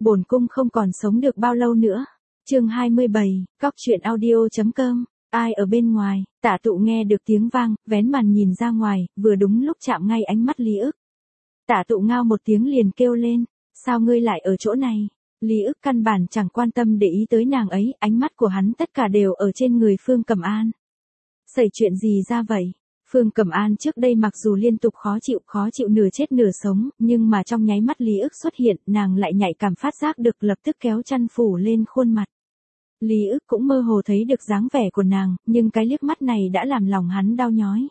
Bổn cung không còn sống được bao lâu nữa. Chương 27, Cóc truyện audio.com. Ai ở bên ngoài? Tả Tụ nghe được tiếng vang, vén màn nhìn ra ngoài, vừa đúng lúc chạm ngay ánh mắt Lý ức. Tả Tụ ngao một tiếng liền kêu lên, sao ngươi lại ở chỗ này? Lý ức căn bản chẳng quan tâm để ý tới nàng ấy, ánh mắt của hắn tất cả đều ở trên người Phương Cẩm An. Xảy chuyện gì ra vậy? Phương Cẩm An trước đây mặc dù liên tục khó chịu nửa chết nửa sống, nhưng mà trong nháy mắt Lý ức xuất hiện, nàng lại nhạy cảm phát giác được lập tức kéo chăn phủ lên khuôn mặt. Lý ức cũng mơ hồ thấy được dáng vẻ của nàng, nhưng cái liếc mắt này đã làm lòng hắn đau nhói.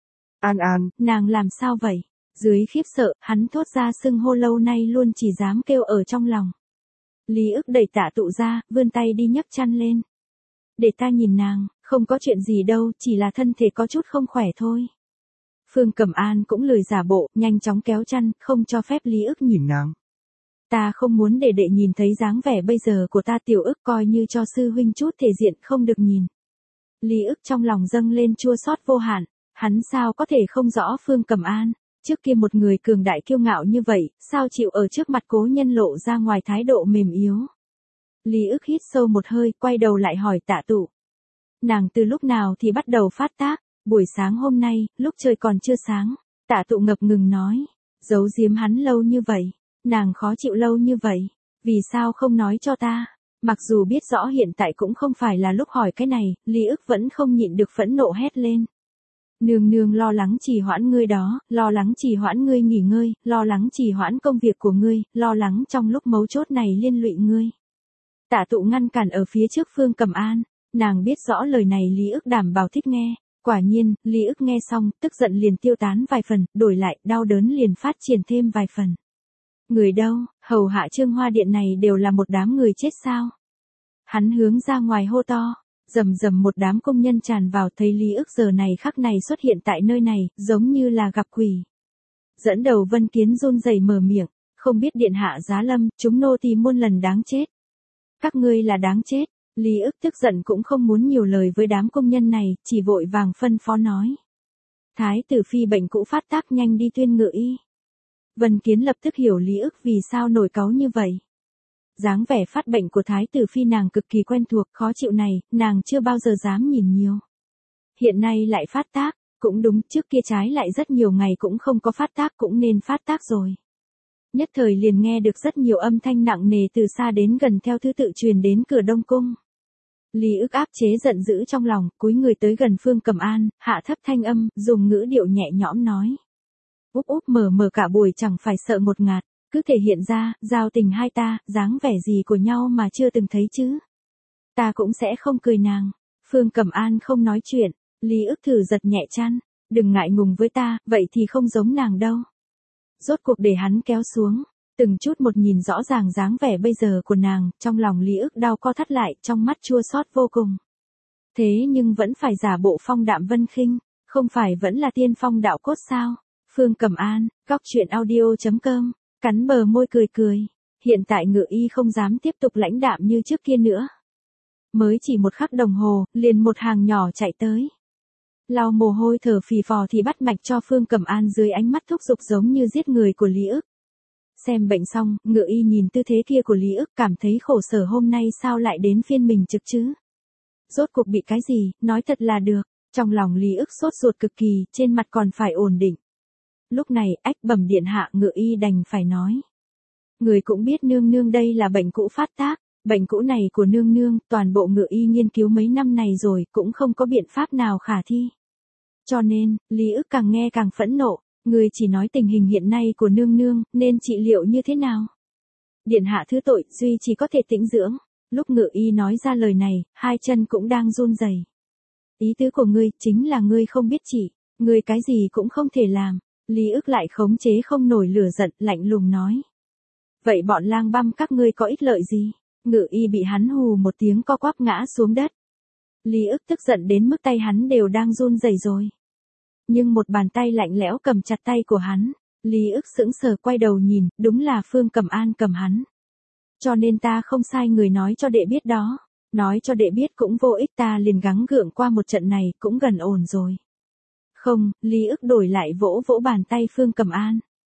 An An, nàng làm sao vậy? Dưới khiếp sợ, hắn thốt ra xưng hô lâu nay luôn chỉ dám kêu ở trong lòng. Lý ức đẩy Tả Tụ ra, vươn tay đi nhấc chăn lên. Để ta nhìn nàng, không có chuyện gì đâu, chỉ là thân thể có chút không khỏe thôi. Phương Cẩm An cũng lười giả bộ, nhanh chóng kéo chăn, không cho phép Lý ức nhìn nàng. Ta không muốn để đệ nhìn thấy dáng vẻ bây giờ của ta, tiểu ức coi như cho sư huynh chút thể diện không được nhìn. Lý ức trong lòng dâng lên chua xót vô hạn, hắn sao có thể không rõ Phương Cẩm An, trước kia một người cường đại kiêu ngạo như vậy, sao chịu ở trước mặt cố nhân lộ ra ngoài thái độ mềm yếu. Lý ức hít sâu một hơi, quay đầu lại hỏi Tả Tụ. Nàng từ lúc nào thì bắt đầu phát tác? Buổi sáng hôm nay, lúc trời còn chưa sáng. Tả Tụ ngập ngừng nói. Giấu giếm hắn lâu như vậy. Nàng khó chịu lâu như vậy. Vì sao không nói cho ta? Mặc dù biết rõ hiện tại cũng không phải là lúc hỏi cái này, Lý ức vẫn không nhịn được phẫn nộ hét lên. Nương nương lo lắng trì hoãn ngươi đó, lo lắng trì hoãn ngươi nghỉ ngơi, lo lắng trì hoãn công việc của ngươi, lo lắng trong lúc mấu chốt này liên lụy ngươi. Tả Tụ ngăn cản ở phía trước Phương Cẩm An, nàng biết rõ lời này Lý ức đảm bảo thích nghe, quả nhiên, Lý ức nghe xong, tức giận liền tiêu tán vài phần, đổi lại, đau đớn liền phát triển thêm vài phần. Người đâu, hầu hạ Trương Hoa Điện này đều là một đám người chết sao? Hắn hướng ra ngoài hô to, rầm rầm một đám công nhân tràn vào, thấy Lý ức giờ này khắc này xuất hiện tại nơi này, giống như là gặp quỷ. Dẫn đầu Vân Kiến run rẩy mở miệng, không biết điện hạ giá lâm, chúng nô tỳ muôn lần đáng chết. Các ngươi là đáng chết. Lý ức tức giận cũng không muốn nhiều lời với đám công nhân này, chỉ vội vàng phân phó nói. Thái tử phi bệnh cũ phát tác, nhanh đi tuyên ngự y. Vân Kiến lập tức hiểu Lý ức vì sao nổi cáu như vậy. Dáng vẻ phát bệnh của thái tử phi nàng cực kỳ quen thuộc, khó chịu này, nàng chưa bao giờ dám nhìn nhiều. Hiện nay lại phát tác, cũng đúng, trước kia trái lại rất nhiều ngày cũng không có phát tác, cũng nên phát tác rồi. Nhất thời liền nghe được rất nhiều âm thanh nặng nề từ xa đến gần theo thứ tự truyền đến cửa Đông Cung. Lý ức áp chế giận dữ trong lòng, cúi người tới gần Phương Cẩm An, hạ thấp thanh âm, dùng ngữ điệu nhẹ nhõm nói. Úp úp mờ cả buổi chẳng phải sợ một ngạt, cứ thể hiện ra, giao tình hai ta, dáng vẻ gì của nhau mà chưa từng thấy chứ. Ta cũng sẽ không cười nàng. Phương Cẩm An không nói chuyện, Lý ức thử giật nhẹ chăn, đừng ngại ngùng với ta, vậy thì không giống nàng đâu. Rốt cuộc để hắn kéo xuống, từng chút một nhìn rõ ràng dáng vẻ bây giờ của nàng, trong lòng Lý ức đau co thắt lại, trong mắt chua xót vô cùng. Thế nhưng vẫn phải giả bộ phong đạm vân khinh, không phải vẫn là tiên phong đạo cốt sao? Phương Cẩm An, Cóc truyện audio.com, cắn bờ môi cười. Hiện tại ngự y không dám tiếp tục lãnh đạm như trước kia nữa. Mới chỉ một khắc đồng hồ, liền một hàng nhỏ chạy tới. Lau mồ hôi thở phì phò thì bắt mạch cho Phương Cẩm An dưới ánh mắt thúc giục giống như giết người của Lý ức. Xem bệnh xong, ngự y nhìn tư thế kia của Lý ức cảm thấy khổ sở, hôm nay sao lại đến phiên mình trực chứ? Rốt cuộc bị cái gì, nói thật là được. Trong lòng Lý ức sốt ruột cực kỳ, trên mặt còn phải ổn định. Lúc này, ách bẩm điện hạ, ngự y đành phải nói. Người cũng biết nương nương đây là bệnh cũ phát tác. Bệnh cũ này của nương nương, toàn bộ ngự y nghiên cứu mấy năm này rồi, cũng không có biện pháp nào khả thi. Cho nên, Lý ức càng nghe càng phẫn nộ, người chỉ nói tình hình hiện nay của nương nương, nên trị liệu như thế nào. Điện hạ thứ tội, duy chỉ có thể tĩnh dưỡng. Lúc ngự y nói ra lời này, hai chân cũng đang run rẩy. Ý tứ của ngươi, chính là ngươi không biết trị, ngươi cái gì cũng không thể làm. Lý ức lại khống chế không nổi lửa giận, lạnh lùng nói. Vậy bọn lang băm các ngươi có ích lợi gì? Ngự y bị hắn hù một tiếng co quắp ngã xuống đất. Lý ức tức giận đến mức tay hắn đều đang run rẩy rồi. Nhưng một bàn tay lạnh lẽo cầm chặt tay của hắn. Lý ức sững sờ quay đầu nhìn, đúng là Phương Cẩm An cầm hắn. Cho nên ta không sai người nói cho đệ biết đó. Nói cho đệ biết cũng vô ích, ta liền gắng gượng qua một trận này, cũng gần ổn rồi. Không, Lý ức đổi lại vỗ bàn tay Phương Cẩm An.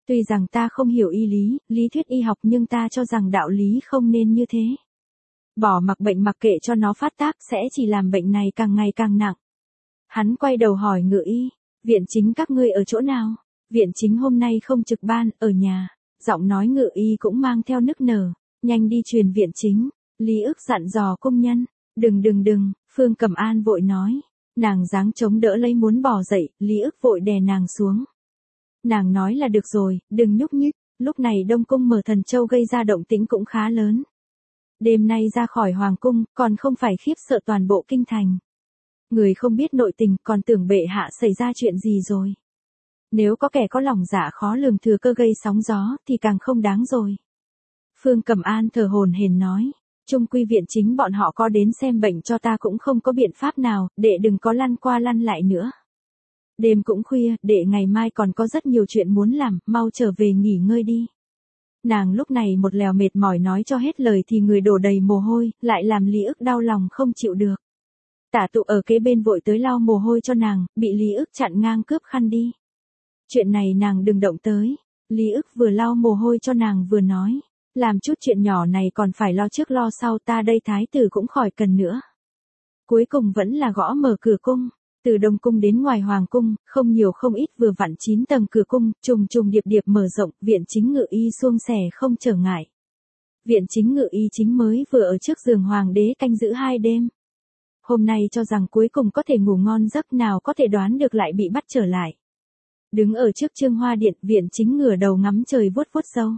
Tuy rằng ta không hiểu y lý, lý thuyết y học nhưng ta cho rằng đạo lý không nên như thế. Bỏ mặc bệnh mặc kệ cho nó phát tác sẽ chỉ làm bệnh này càng ngày càng nặng. Hắn quay đầu hỏi Ngự Y, viện chính các ngươi ở chỗ nào? Viện chính hôm nay không trực ban, ở nhà. Giọng nói Ngự Y cũng mang theo nức nở, nhanh đi truyền viện chính. Lý ức dặn dò công nhân, đừng, Phương Cẩm An vội nói. Nàng giáng chống đỡ lấy muốn bỏ dậy, Lý ức vội đè nàng xuống. Nàng nói là được rồi, đừng nhúc nhích. Lúc này Đông Cung mở Thần Châu gây ra động tĩnh cũng khá lớn. Đêm nay ra khỏi Hoàng Cung, còn không phải khiếp sợ toàn bộ kinh thành. Người không biết nội tình còn tưởng bệ hạ xảy ra chuyện gì rồi. Nếu có kẻ có lòng dạ khó lường thừa cơ gây sóng gió thì càng không đáng rồi. Phương Cẩm An thở hổn hển nói, trung quy viện chính bọn họ có đến xem bệnh cho ta cũng không có biện pháp nào, đệ đừng có lăn qua lăn lại nữa. Đêm cũng khuya, đệ ngày mai còn có rất nhiều chuyện muốn làm, mau trở về nghỉ ngơi đi. Nàng lúc này một lèo mệt mỏi nói cho hết lời thì người đổ đầy mồ hôi, lại làm Lý ức đau lòng không chịu được. Tả Tụ ở kế bên vội tới lau mồ hôi cho nàng, bị Lý ức chặn ngang cướp khăn đi. Chuyện này nàng đừng động tới. Lý ức vừa lau mồ hôi cho nàng vừa nói, làm chút chuyện nhỏ này còn phải lo trước lo sau, ta đây thái tử cũng khỏi cần nữa. Cuối cùng vẫn là gõ mở cửa cung. Từ Đông Cung đến ngoài Hoàng Cung, không nhiều không ít vừa vặn 9 tầng cửa cung, trùng điệp điệp mở rộng, viện chính Ngự Y suông sẻ không trở ngại. Viện chính Ngự Y chính mới vừa ở trước giường Hoàng đế canh giữ 2 đêm. Hôm nay cho rằng cuối cùng có thể ngủ ngon giấc, nào có thể đoán được lại bị bắt trở lại. Đứng ở trước Trương Hoa Điện, viện chính ngửa đầu ngắm trời vuốt vuốt râu.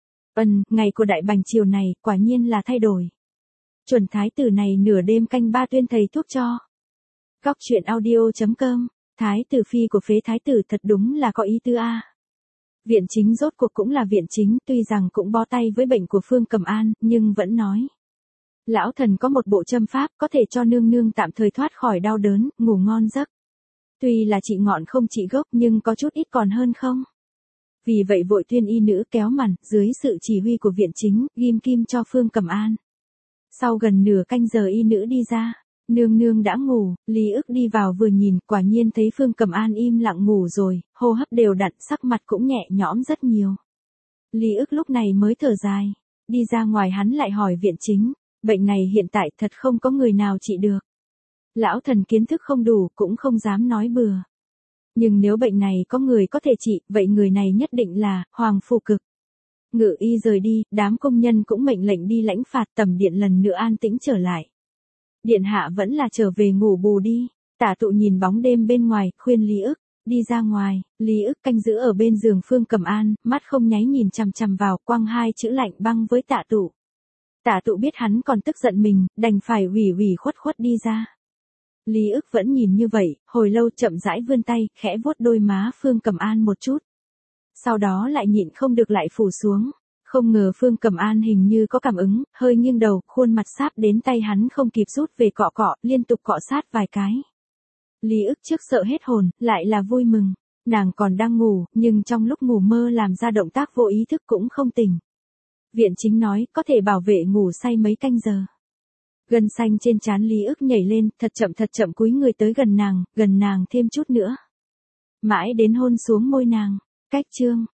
Ngày của Đại Bành Triều này, quả nhiên là thay đổi. Chuẩn thái tử này nửa đêm canh 3 tuyên thầy thuốc cho. Góc truyện audio.com, thái tử phi của phế thái tử thật đúng là có ý tứ a. Viện chính rốt cuộc cũng là viện chính, tuy rằng cũng bó tay với bệnh của Phương Cẩm An, nhưng vẫn nói. Lão thần có một bộ châm pháp có thể cho nương nương tạm thời thoát khỏi đau đớn, ngủ ngon giấc. Tuy là trị ngọn không trị gốc nhưng có chút ít còn hơn không. Vì vậy vội tuyên y nữ kéo màn, dưới sự chỉ huy của viện chính, ghim kim cho Phương Cẩm An. Sau gần nửa canh giờ y nữ đi ra. Nương nương đã ngủ, Lý ức đi vào vừa nhìn, quả nhiên thấy Phương Cẩm An im lặng ngủ rồi, hô hấp đều đặn, sắc mặt cũng nhẹ nhõm rất nhiều. Lý ức lúc này mới thở dài, đi ra ngoài hắn lại hỏi viện chính, bệnh này hiện tại thật không có người nào trị được. Lão thần kiến thức không đủ, cũng không dám nói bừa. Nhưng nếu bệnh này có người có thể trị, vậy người này nhất định là Hoàng Phù Cực. Ngự Y rời đi, đám công nhân cũng mệnh lệnh đi lãnh phạt, tầm điện lần nữa an tĩnh trở lại. Điện hạ vẫn là trở về ngủ bù đi. Tả Tụ nhìn bóng đêm bên ngoài, khuyên Lý ức, đi ra ngoài. Lý ức canh giữ ở bên giường Phương Cẩm An, mắt không nháy nhìn chằm chằm vào, quăng 2 chữ lạnh băng với Tả Tụ. Tả Tụ biết hắn còn tức giận mình, đành phải ủy khuất đi ra. Lý ức vẫn nhìn như vậy, hồi lâu chậm rãi vươn tay, khẽ vuốt đôi má Phương Cẩm An một chút. Sau đó lại nhịn không được lại phủ xuống. Không ngờ Phương Cẩm An hình như có cảm ứng, hơi nghiêng đầu, khuôn mặt sáp đến tay hắn không kịp rút về cọ cọ, liên tục cọ sát vài cái. Lý ức trước sợ hết hồn, lại là vui mừng. Nàng còn đang ngủ, nhưng trong lúc ngủ mơ làm ra động tác vô ý thức cũng không tỉnh. Viện chính nói, có thể bảo vệ ngủ say mấy canh giờ. Gân xanh trên trán Lý ức nhảy lên, thật chậm cúi người tới gần nàng thêm chút nữa. Mãi đến hôn xuống môi nàng. Cách chương